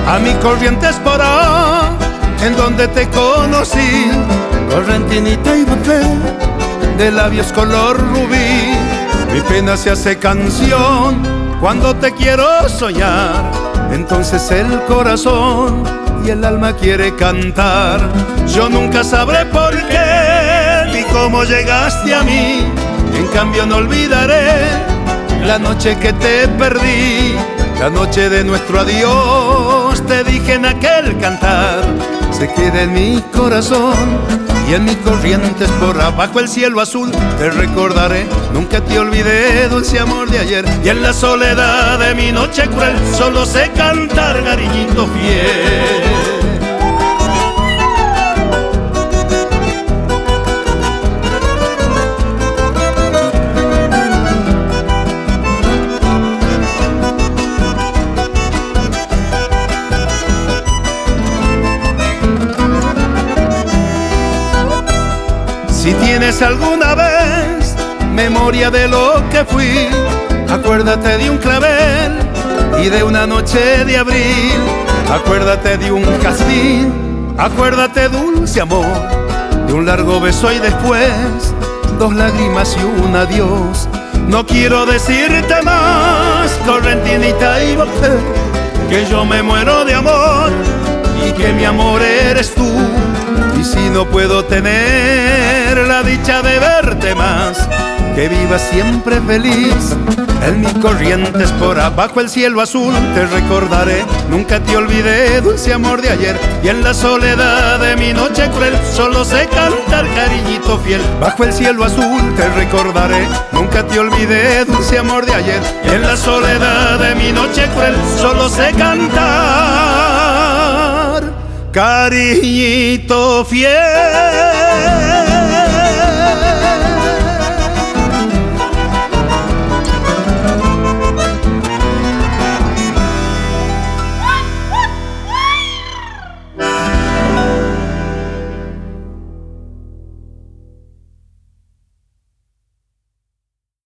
a mi Corrientes Porá, en donde te conocí, correntinita y papel, de labios color rubí. Mi pena se hace canción cuando te quiero soñar, entonces el corazón y el alma quiere cantar. Yo nunca sabré por qué ni cómo llegaste a mí, en cambio no olvidaré la noche que te perdí, la noche de nuestro adiós. Te dije en aquel cantar, se queda en mi corazón y en mis Corrientes Porá. Bajo el cielo azul te recordaré, nunca te olvidé, dulce amor de ayer. Y en la soledad de mi noche cruel solo sé cantar, cariñito fiel. Si tienes alguna vez memoria de lo que fui, acuérdate de un clavel y de una noche de abril. Acuérdate de un jazmín, acuérdate, dulce amor, de un largo beso y después 2 lágrimas y un adiós. No quiero decirte más, correntinita y papel, que yo me muero de amor y que mi amor eres tú. Y si no puedo tener la dicha de verte más, que vivas siempre feliz en mis Corrientes Porá. Bajo el cielo azul te recordaré, nunca te olvidé, dulce amor de ayer. Y en la soledad de mi noche cruel solo sé cantar, cariñito fiel. Bajo el cielo azul te recordaré, nunca te olvidé, dulce amor de ayer. Y en la soledad de mi noche cruel solo sé cantar, cariñito fiel.